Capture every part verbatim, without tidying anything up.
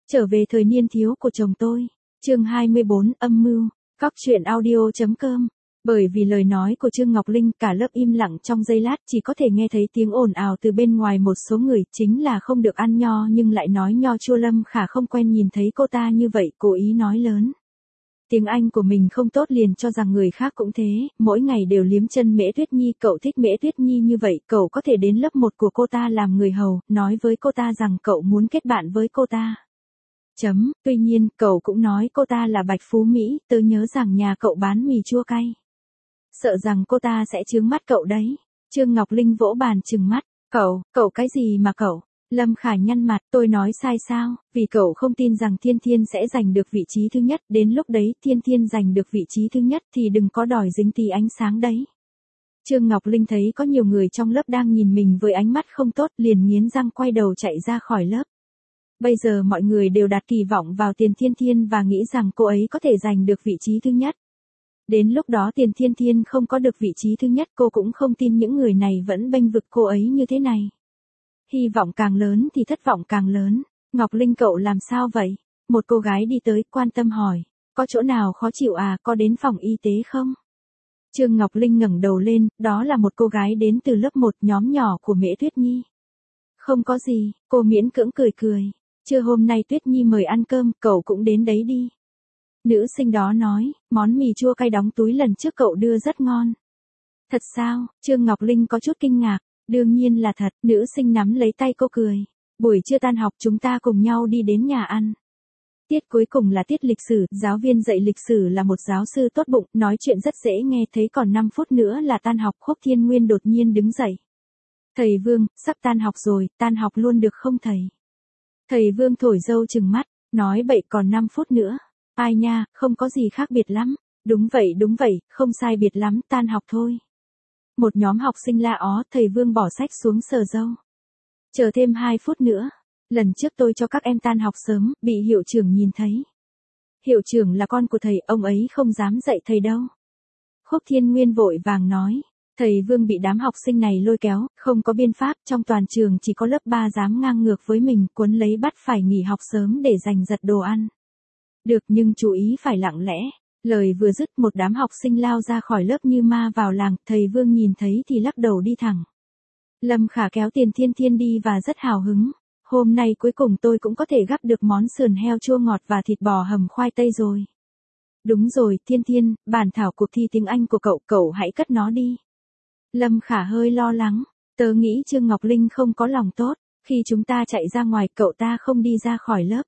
Trở về thời niên thiếu của chồng tôi. Chương hai mươi bốn, âm mưu. Cóc truyện audio.com. Bởi vì lời nói của Trương Ngọc Linh, cả lớp im lặng trong giây lát, chỉ có thể nghe thấy tiếng ồn ào từ bên ngoài một số người, chính là không được ăn nho nhưng lại nói nho chua. Lâm Khả không quen nhìn thấy cô ta như vậy, cố ý nói lớn. Tiếng Anh của mình không tốt liền cho rằng người khác cũng thế, mỗi ngày đều liếm chân Mễ Tuyết Nhi. Cậu thích Mễ Tuyết Nhi như vậy, cậu có thể đến lớp một của cô ta làm người hầu, nói với cô ta rằng cậu muốn kết bạn với cô ta. Chấm, tuy nhiên, cậu cũng nói cô ta là Bạch Phú Mỹ, tớ nhớ rằng nhà cậu bán mì chua cay. Sợ rằng cô ta sẽ trướng mắt cậu đấy. Trương Ngọc Linh vỗ bàn trừng mắt, cậu, cậu cái gì mà cậu? Lâm Khả nhăn mặt, tôi nói sai sao, vì cậu không tin rằng Thiên Thiên sẽ giành được vị trí thứ nhất, đến lúc đấy Thiên Thiên giành được vị trí thứ nhất thì đừng có đòi dính tí ánh sáng đấy. Trương Ngọc Linh thấy có nhiều người trong lớp đang nhìn mình với ánh mắt không tốt, liền nghiến răng quay đầu chạy ra khỏi lớp. Bây giờ mọi người đều đặt kỳ vọng vào Tiền Thiên Thiên và nghĩ rằng cô ấy có thể giành được vị trí thứ nhất. Đến lúc đó Tiền Thiên Thiên không có được vị trí thứ nhất, cô cũng không tin những người này vẫn bênh vực cô ấy như thế này. Hy vọng càng lớn thì thất vọng càng lớn. Ngọc Linh cậu làm sao vậy? Một cô gái đi tới, quan tâm hỏi. Có chỗ nào khó chịu à, có đến phòng y tế không? Trương Ngọc Linh ngẩng đầu lên, đó là một cô gái đến từ lớp một nhóm nhỏ của Mễ Tuyết Nhi. Không có gì, cô miễn cưỡng cười cười. Trưa hôm nay Tuyết Nhi mời ăn cơm, cậu cũng đến đấy đi. Nữ sinh đó nói, món mì chua cay đóng túi lần trước cậu đưa rất ngon. Thật sao? Trương Ngọc Linh có chút kinh ngạc. Đương nhiên là thật, nữ sinh nắm lấy tay cô cười. Buổi trưa tan học chúng ta cùng nhau đi đến nhà ăn. Tiết cuối cùng là tiết lịch sử, giáo viên dạy lịch sử là một giáo sư tốt bụng, nói chuyện rất dễ nghe. Thấy còn năm phút nữa là tan học, Khúc Thiên Nguyên đột nhiên đứng dậy. Thầy Vương, sắp tan học rồi, tan học luôn được không thầy? Thầy Vương thổi dâu trừng mắt, nói bậy, còn năm phút nữa. Ai nha, không có gì khác biệt lắm. Đúng vậy đúng vậy, không sai biệt lắm, tan học thôi. Một nhóm học sinh la ó, thầy Vương bỏ sách xuống sờ dâu. Chờ thêm hai phút nữa. Lần trước tôi cho các em tan học sớm, bị hiệu trưởng nhìn thấy. Hiệu trưởng là con của thầy, ông ấy không dám dạy thầy đâu. Khúc Thiên Nguyên vội vàng nói. Thầy Vương bị đám học sinh này lôi kéo, không có biện pháp, trong toàn trường chỉ có lớp ba dám ngang ngược với mình, cuốn lấy bắt phải nghỉ học sớm để giành giật đồ ăn. Được, nhưng chú ý phải lặng lẽ. Lời vừa dứt, một đám học sinh lao ra khỏi lớp như ma vào làng, thầy Vương nhìn thấy thì lắc đầu đi thẳng. Lâm Khả kéo Tiền Thiên Thiên đi và rất hào hứng. Hôm nay cuối cùng tôi cũng có thể gắp được món sườn heo chua ngọt và thịt bò hầm khoai tây rồi. Đúng rồi, Thiên Thiên, bản thảo cuộc thi tiếng Anh của cậu, cậu hãy cất nó đi. Lâm Khả hơi lo lắng, tớ nghĩ Trương Ngọc Linh không có lòng tốt, khi chúng ta chạy ra ngoài cậu ta không đi ra khỏi lớp.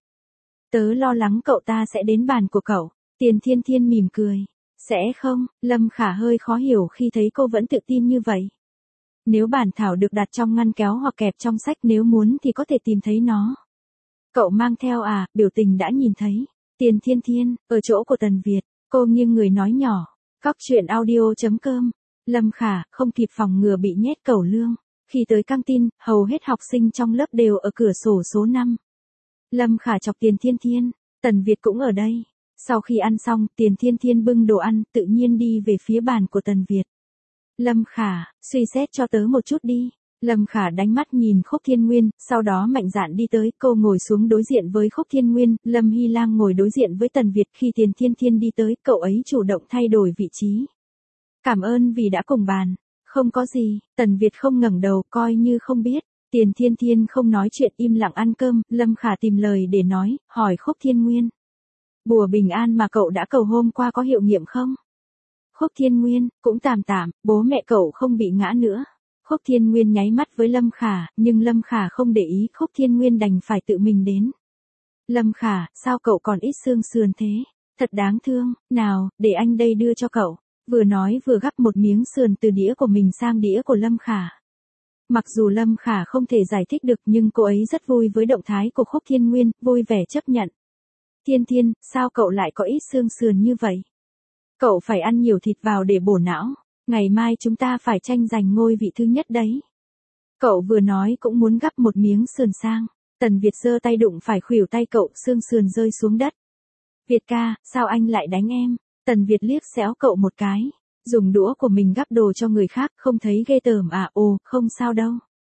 Tớ lo lắng cậu ta sẽ đến bàn của cậu. Tiền Thiên Thiên mỉm cười. Sẽ không? Lâm Khả hơi khó hiểu khi thấy cô vẫn tự tin như vậy. Nếu bản thảo được đặt trong ngăn kéo hoặc kẹp trong sách, nếu muốn thì có thể tìm thấy nó. Cậu mang theo à? Biểu tình đã nhìn thấy. Tiền Thiên Thiên, ở chỗ của Tần Việt, cô nghiêng người nói nhỏ. Cóc truyện audio.com. Lâm Khả, không kịp phòng ngừa bị nhét cẩu lương. Khi tới căng tin, hầu hết học sinh trong lớp đều ở cửa sổ số năm. Lâm Khả chọc Tiền Thiên Thiên. Tần Việt cũng ở đây. Sau khi ăn xong, Tiền Thiên Thiên bưng đồ ăn, tự nhiên đi về phía bàn của Tần Việt. Lâm Khả, suy xét cho tớ một chút đi. Lâm Khả đánh mắt nhìn Khúc Thiên Nguyên, sau đó mạnh dạn đi tới, cô ngồi xuống đối diện với Khúc Thiên Nguyên, Lâm Hy Lang ngồi đối diện với Tần Việt. Khi Tiền Thiên Thiên đi tới, cậu ấy chủ động thay đổi vị trí. Cảm ơn vì đã cùng bàn. Không có gì, Tần Việt không ngẩng đầu, coi như không biết. Tiền Thiên Thiên không nói chuyện, im lặng ăn cơm. Lâm Khả tìm lời để nói, hỏi Khúc Thiên Nguyên. Bùa bình an mà cậu đã cầu hôm qua có hiệu nghiệm không? Khúc Thiên Nguyên, cũng tạm tạm, bố mẹ cậu không bị ngã nữa. Khúc Thiên Nguyên nháy mắt với Lâm Khả, nhưng Lâm Khả không để ý, Khúc Thiên Nguyên đành phải tự mình đến. Lâm Khả, sao cậu còn ít xương sườn thế? Thật đáng thương, nào, để anh đây đưa cho cậu. Vừa nói vừa gắp một miếng sườn từ đĩa của mình sang đĩa của Lâm Khả. Mặc dù Lâm Khả không thể giải thích được nhưng cô ấy rất vui với động thái của Khúc Thiên Nguyên, vui vẻ chấp nhận. Thiên Thiên, sao cậu lại có ít xương sườn như vậy? Cậu phải ăn nhiều thịt vào để bổ não, ngày mai chúng ta phải tranh giành ngôi vị thứ nhất đấy. Cậu vừa nói cũng muốn gắp một miếng sườn sang, Tần Việt giơ tay đụng phải khuỷu tay cậu, xương sườn rơi xuống đất. Việt ca, sao anh lại đánh em? Tần Việt liếc xéo cậu một cái, dùng đũa của mình gắp đồ cho người khác, không thấy ghê tởm à? Ồ, không sao đâu.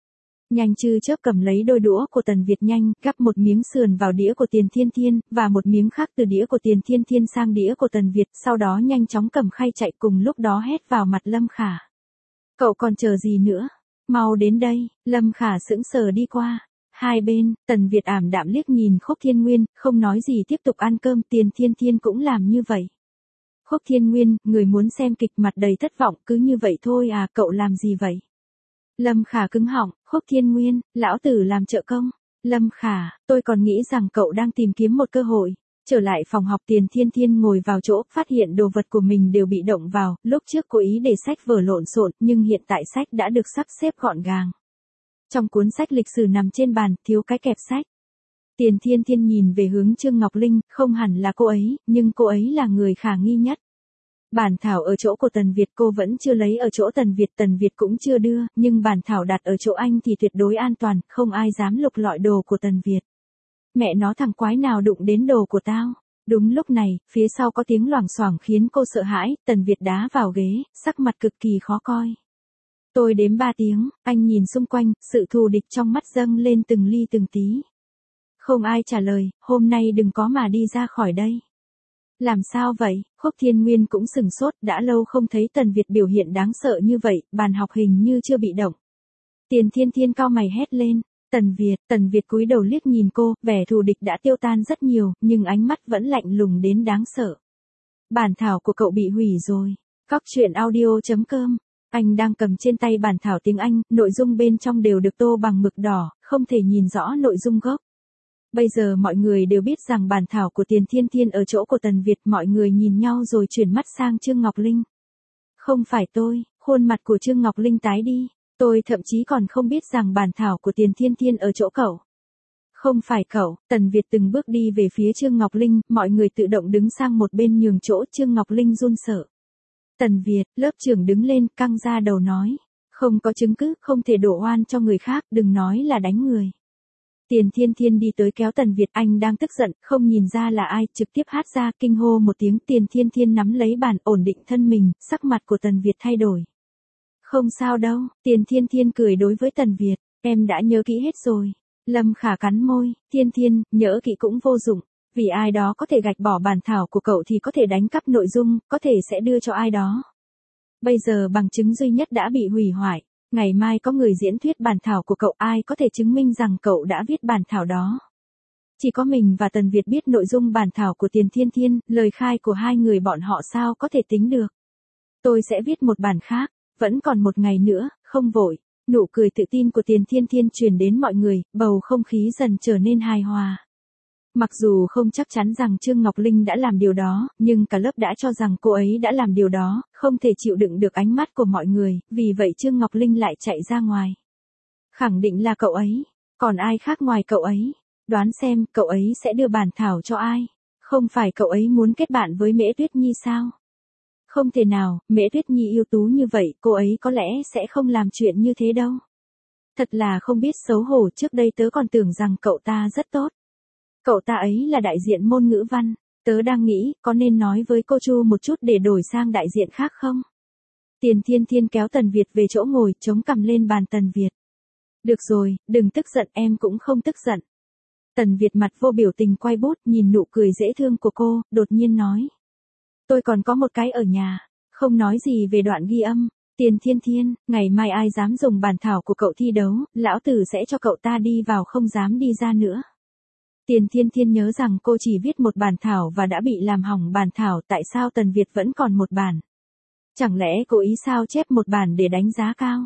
Nhanh chư chớp cầm lấy đôi đũa của Tần Việt nhanh, gắp một miếng sườn vào đĩa của Tiền Thiên Thiên, và một miếng khác từ đĩa của Tiền Thiên Thiên sang đĩa của Tần Việt, sau đó nhanh chóng cầm khay chạy cùng lúc đó hét vào mặt Lâm Khả. Cậu còn chờ gì nữa? Mau đến đây, Lâm Khả sững sờ đi qua. Hai bên, Tần Việt ảm đạm liếc nhìn Khúc Thiên Nguyên, không nói gì tiếp tục ăn cơm, Tiền Thiên Thiên cũng làm như vậy. Khúc Thiên Nguyên, người muốn xem kịch mặt đầy thất vọng, cứ như vậy thôi à, cậu làm gì vậy? Lâm Khả cứng họng, Khúc Thiên Nguyên, lão tử làm trợ công. Lâm Khả, tôi còn nghĩ rằng cậu đang tìm kiếm một cơ hội. Trở lại phòng học, Tiền Thiên Thiên ngồi vào chỗ, phát hiện đồ vật của mình đều bị động vào, lúc trước cố ý để sách vở lộn xộn, nhưng hiện tại sách đã được sắp xếp gọn gàng. Trong cuốn sách lịch sử nằm trên bàn, thiếu cái kẹp sách. Tiền Thiên Thiên nhìn về hướng Trương Ngọc Linh, không hẳn là cô ấy, nhưng cô ấy là người khả nghi nhất. Bản thảo ở chỗ của Tần Việt cô vẫn chưa lấy ở chỗ Tần Việt, Tần Việt cũng chưa đưa, nhưng bản thảo đặt ở chỗ anh thì tuyệt đối an toàn, không ai dám lục lọi đồ của Tần Việt. Mẹ nó, thằng quái nào đụng đến đồ của tao? Đúng lúc này, phía sau có tiếng loảng xoảng khiến cô sợ hãi, Tần Việt đá vào ghế, sắc mặt cực kỳ khó coi. Tôi đếm ba tiếng, anh nhìn xung quanh, sự thù địch trong mắt dâng lên từng ly từng tí. Không ai trả lời, hôm nay đừng có mà đi ra khỏi đây. Làm sao vậy? Khúc Thiên Nguyên cũng sừng sốt, đã lâu không thấy Tần Việt biểu hiện đáng sợ như vậy, bàn học hình như chưa bị động. Tiền Thiên Thiên cau mày hét lên, Tần Việt, Tần Việt cúi đầu liếc nhìn cô, vẻ thù địch đã tiêu tan rất nhiều, nhưng ánh mắt vẫn lạnh lùng đến đáng sợ. Bản thảo của cậu bị hủy rồi. Cóc truyện audio chấm com. Anh đang cầm trên tay bản thảo tiếng Anh, nội dung bên trong đều được tô bằng mực đỏ, không thể nhìn rõ nội dung gốc. Bây giờ mọi người đều biết rằng bản thảo của Tiền Thiên Thiên ở chỗ của Tần Việt, mọi người nhìn nhau rồi chuyển mắt sang Trương Ngọc Linh. Không phải tôi, khuôn mặt của Trương Ngọc Linh tái đi, tôi thậm chí còn không biết rằng bản thảo của Tiền Thiên Thiên ở chỗ cậu. Không phải cậu, Tần Việt từng bước đi về phía Trương Ngọc Linh, mọi người tự động đứng sang một bên nhường chỗ, Trương Ngọc Linh run sợ. Tần Việt, lớp trưởng đứng lên, căng ra đầu nói. Không có chứng cứ, không thể đổ oan cho người khác, đừng nói là đánh người. Tiền Thiên Thiên đi tới kéo Tần Việt, anh đang tức giận, không nhìn ra là ai, trực tiếp hát ra, kinh hô một tiếng, Tiền Thiên Thiên nắm lấy bàn, ổn định thân mình, sắc mặt của Tần Việt thay đổi. Không sao đâu, Tiền Thiên Thiên cười đối với Tần Việt, em đã nhớ kỹ hết rồi. Lâm Khả cắn môi, Thiên Thiên, nhớ kỹ cũng vô dụng, vì ai đó có thể gạch bỏ bản thảo của cậu thì có thể đánh cắp nội dung, có thể sẽ đưa cho ai đó. Bây giờ bằng chứng duy nhất đã bị hủy hoại. Ngày mai có người diễn thuyết bản thảo của cậu, ai có thể chứng minh rằng cậu đã viết bản thảo đó. Chỉ có mình và Tần Việt biết nội dung bản thảo của Tiền Thiên Thiên, lời khai của hai người bọn họ sao có thể tính được. Tôi sẽ viết một bản khác, vẫn còn một ngày nữa, không vội. Nụ cười tự tin của Tiền Thiên Thiên truyền đến mọi người, bầu không khí dần trở nên hài hòa. Mặc dù không chắc chắn rằng Trương Ngọc Linh đã làm điều đó, nhưng cả lớp đã cho rằng cô ấy đã làm điều đó, không thể chịu đựng được ánh mắt của mọi người, vì vậy Trương Ngọc Linh lại chạy ra ngoài. Khẳng định là cậu ấy, còn ai khác ngoài cậu ấy? Đoán xem, cậu ấy sẽ đưa bản thảo cho ai? Không phải cậu ấy muốn kết bạn với Mễ Tuyết Nhi sao? Không thể nào, Mễ Tuyết Nhi ưu tú như vậy, cô ấy có lẽ sẽ không làm chuyện như thế đâu. Thật là không biết xấu hổ, trước đây tớ còn tưởng rằng cậu ta rất tốt. Cậu ta ấy là đại diện môn ngữ văn, tớ đang nghĩ, có nên nói với cô Chu một chút để đổi sang đại diện khác không? Tiền Thiên Thiên kéo Tần Việt về chỗ ngồi, chống cằm lên bàn Tần Việt. Được rồi, đừng tức giận, em cũng không tức giận. Tần Việt mặt vô biểu tình quay bút, nhìn nụ cười dễ thương của cô, đột nhiên nói. Tôi còn có một cái ở nhà, không nói gì về đoạn ghi âm. Tiền Thiên Thiên, ngày mai ai dám dùng bản thảo của cậu thi đấu, lão tử sẽ cho cậu ta đi vào không dám đi ra nữa. Tiền Thiên Thiên nhớ rằng cô chỉ viết một bản thảo và đã bị làm hỏng bản thảo, tại sao Tần Việt vẫn còn một bản? Chẳng lẽ cô ý sao chép một bản để đánh giá cao?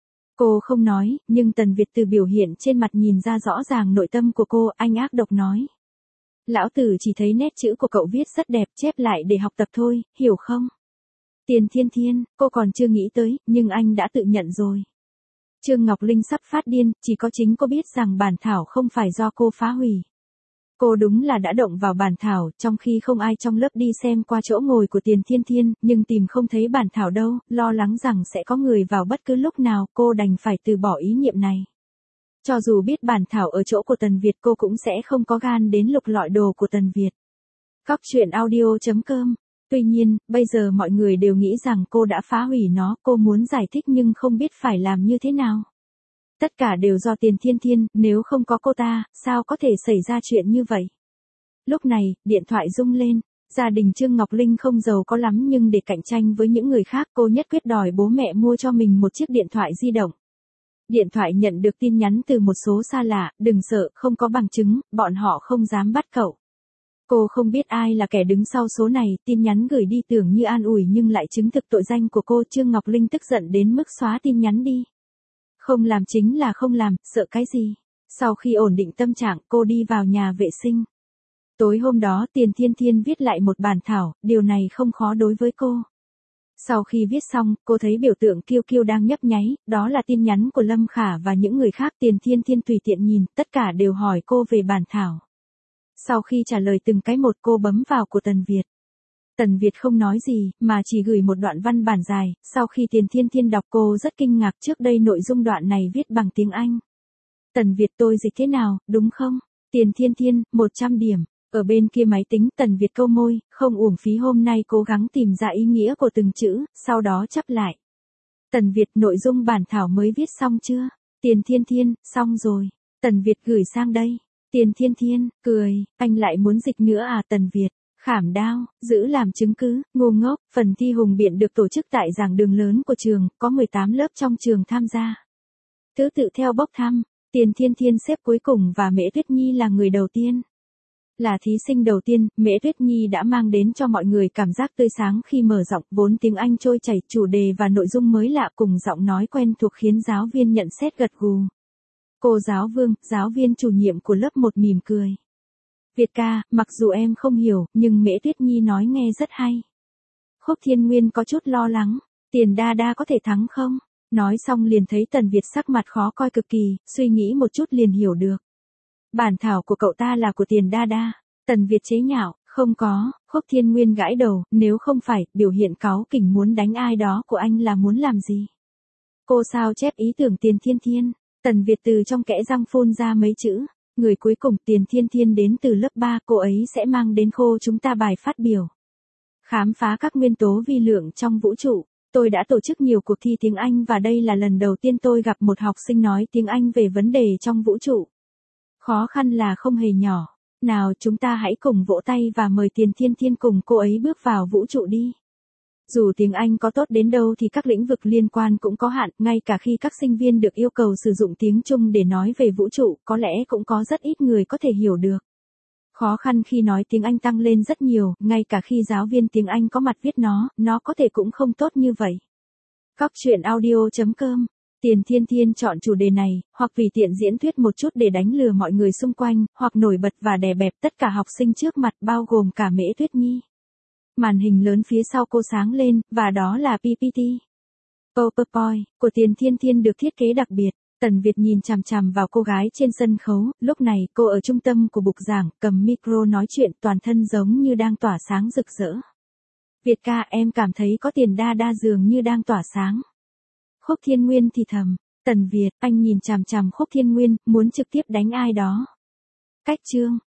Cô không nói, nhưng Tần Việt từ biểu hiện trên mặt nhìn ra rõ ràng nội tâm của cô, anh ác độc nói. Lão tử chỉ thấy nét chữ của cậu viết rất đẹp, chép lại để học tập thôi, hiểu không? Tiền Thiên Thiên, cô còn chưa nghĩ tới, nhưng anh đã tự nhận rồi. Trương Ngọc Linh sắp phát điên, chỉ có chính cô biết rằng bản thảo không phải do cô phá hủy. Cô đúng là đã động vào bản thảo, trong khi không ai trong lớp đi xem qua chỗ ngồi của Tiền Thiên Thiên, nhưng tìm không thấy bản thảo đâu, lo lắng rằng sẽ có người vào bất cứ lúc nào, cô đành phải từ bỏ ý niệm này. Cho dù biết bản thảo ở chỗ của Tần Việt, cô cũng sẽ không có gan đến lục lọi đồ của Tần Việt. Cóc truyện audio chấm com. Tuy nhiên, bây giờ mọi người đều nghĩ rằng cô đã phá hủy nó, cô muốn giải thích nhưng không biết phải làm như thế nào. Tất cả đều do Tiền Thiên Thiên, nếu không có cô ta, sao có thể xảy ra chuyện như vậy? Lúc này, điện thoại rung lên. Gia đình Trương Ngọc Linh không giàu có lắm nhưng để cạnh tranh với những người khác cô nhất quyết đòi bố mẹ mua cho mình một chiếc điện thoại di động. Điện thoại nhận được tin nhắn từ một số xa lạ, đừng sợ, không có bằng chứng, bọn họ không dám bắt cậu. Cô không biết ai là kẻ đứng sau số này, tin nhắn gửi đi tưởng như an ủi nhưng lại chứng thực tội danh của cô. Trương Ngọc Linh tức giận đến mức xóa tin nhắn đi. Không làm chính là không làm, sợ cái gì? Sau khi ổn định tâm trạng, cô đi vào nhà vệ sinh. Tối hôm đó Tiền Thiên Thiên viết lại một bản thảo, điều này không khó đối với cô. Sau khi viết xong, cô thấy biểu tượng kiêu kiêu đang nhấp nháy, đó là tin nhắn của Lâm Khả và những người khác. Tiền Thiên Thiên tùy tiện nhìn, tất cả đều hỏi cô về bản thảo. Sau khi trả lời từng cái một cô bấm vào của Tần Việt. Tần Việt không nói gì, mà chỉ gửi một đoạn văn bản dài. Sau khi Tiền Thiên Thiên đọc cô rất kinh ngạc, trước đây nội dung đoạn này viết bằng tiếng Anh. Tần Việt tôi dịch thế nào, đúng không? Tiền Thiên Thiên, một trăm điểm. Ở bên kia máy tính Tần Việt câu môi, không uổng phí hôm nay cố gắng tìm ra ý nghĩa của từng chữ, sau đó chắp lại. Tần Việt nội dung bản thảo mới viết xong chưa? Tiền Thiên Thiên, xong rồi. Tần Việt gửi sang đây. Tiền Thiên Thiên, cười, anh lại muốn dịch nữa à? Tần Việt, khảm đao, giữ làm chứng cứ, ngu ngốc. Phần thi hùng biện được tổ chức tại giảng đường lớn của trường, có mười tám lớp trong trường tham gia. Thứ tự theo bốc thăm, Tiền Thiên Thiên xếp cuối cùng và Mễ Tuyết Nhi là người đầu tiên. Là thí sinh đầu tiên, Mễ Tuyết Nhi đã mang đến cho mọi người cảm giác tươi sáng khi mở giọng, vốn tiếng Anh trôi chảy, chủ đề và nội dung mới lạ cùng giọng nói quen thuộc khiến giáo viên nhận xét gật gù. Cô giáo Vương, giáo viên chủ nhiệm của lớp một mỉm cười. Việt ca, mặc dù em không hiểu, nhưng Mễ Tuyết Nhi nói nghe rất hay. Khúc Thiên Nguyên có chút lo lắng, Tiền Đa Đa có thể thắng không? Nói xong liền thấy Tần Việt sắc mặt khó coi cực kỳ, suy nghĩ một chút liền hiểu được. Bản thảo của cậu ta là của Tiền Đa Đa. Tần Việt chế nhạo, không có. Khúc Thiên Nguyên gãi đầu, nếu không phải, biểu hiện cáu kỉnh muốn đánh ai đó của anh là muốn làm gì? Cô sao chép ý tưởng Tiền Thiên Thiên? Tần Việt từ trong kẽ răng phun ra mấy chữ. Người cuối cùng Tiền Thiên Thiên đến từ lớp ba, cô ấy sẽ mang đến khô chúng ta bài phát biểu. Khám phá các nguyên tố vi lượng trong vũ trụ. Tôi đã tổ chức nhiều cuộc thi tiếng Anh và đây là lần đầu tiên tôi gặp một học sinh nói tiếng Anh về vấn đề trong vũ trụ. Khó khăn là không hề nhỏ. Nào chúng ta hãy cùng vỗ tay và mời Tiền Thiên Thiên cùng cô ấy bước vào vũ trụ đi. Dù tiếng Anh có tốt đến đâu thì các lĩnh vực liên quan cũng có hạn, ngay cả khi các sinh viên được yêu cầu sử dụng tiếng Trung để nói về vũ trụ, có lẽ cũng có rất ít người có thể hiểu được. Khó khăn khi nói tiếng Anh tăng lên rất nhiều, ngay cả khi giáo viên tiếng Anh có mặt viết nó, nó có thể cũng không tốt như vậy. Cóc truyện audio chấm com. Tiền Thiên Thiên chọn chủ đề này, hoặc vì tiện diễn thuyết một chút để đánh lừa mọi người xung quanh, hoặc nổi bật và đè bẹp tất cả học sinh trước mặt bao gồm cả Mễ Tuyết Nhi. Màn hình lớn phía sau cô sáng lên, và đó là pê pê tê. PowerPoint của Tiền Thiên Thiên được thiết kế đặc biệt. Tần Việt nhìn chằm chằm vào cô gái trên sân khấu, lúc này cô ở trung tâm của bục giảng, cầm micro nói chuyện toàn thân giống như đang tỏa sáng rực rỡ. Việt ca em cảm thấy có Tiền Đa Đa dường như đang tỏa sáng. Khúc Thiên Nguyên thì thầm, Tần Việt, anh nhìn chằm chằm Khúc Thiên Nguyên, muốn trực tiếp đánh ai đó. Cách chương.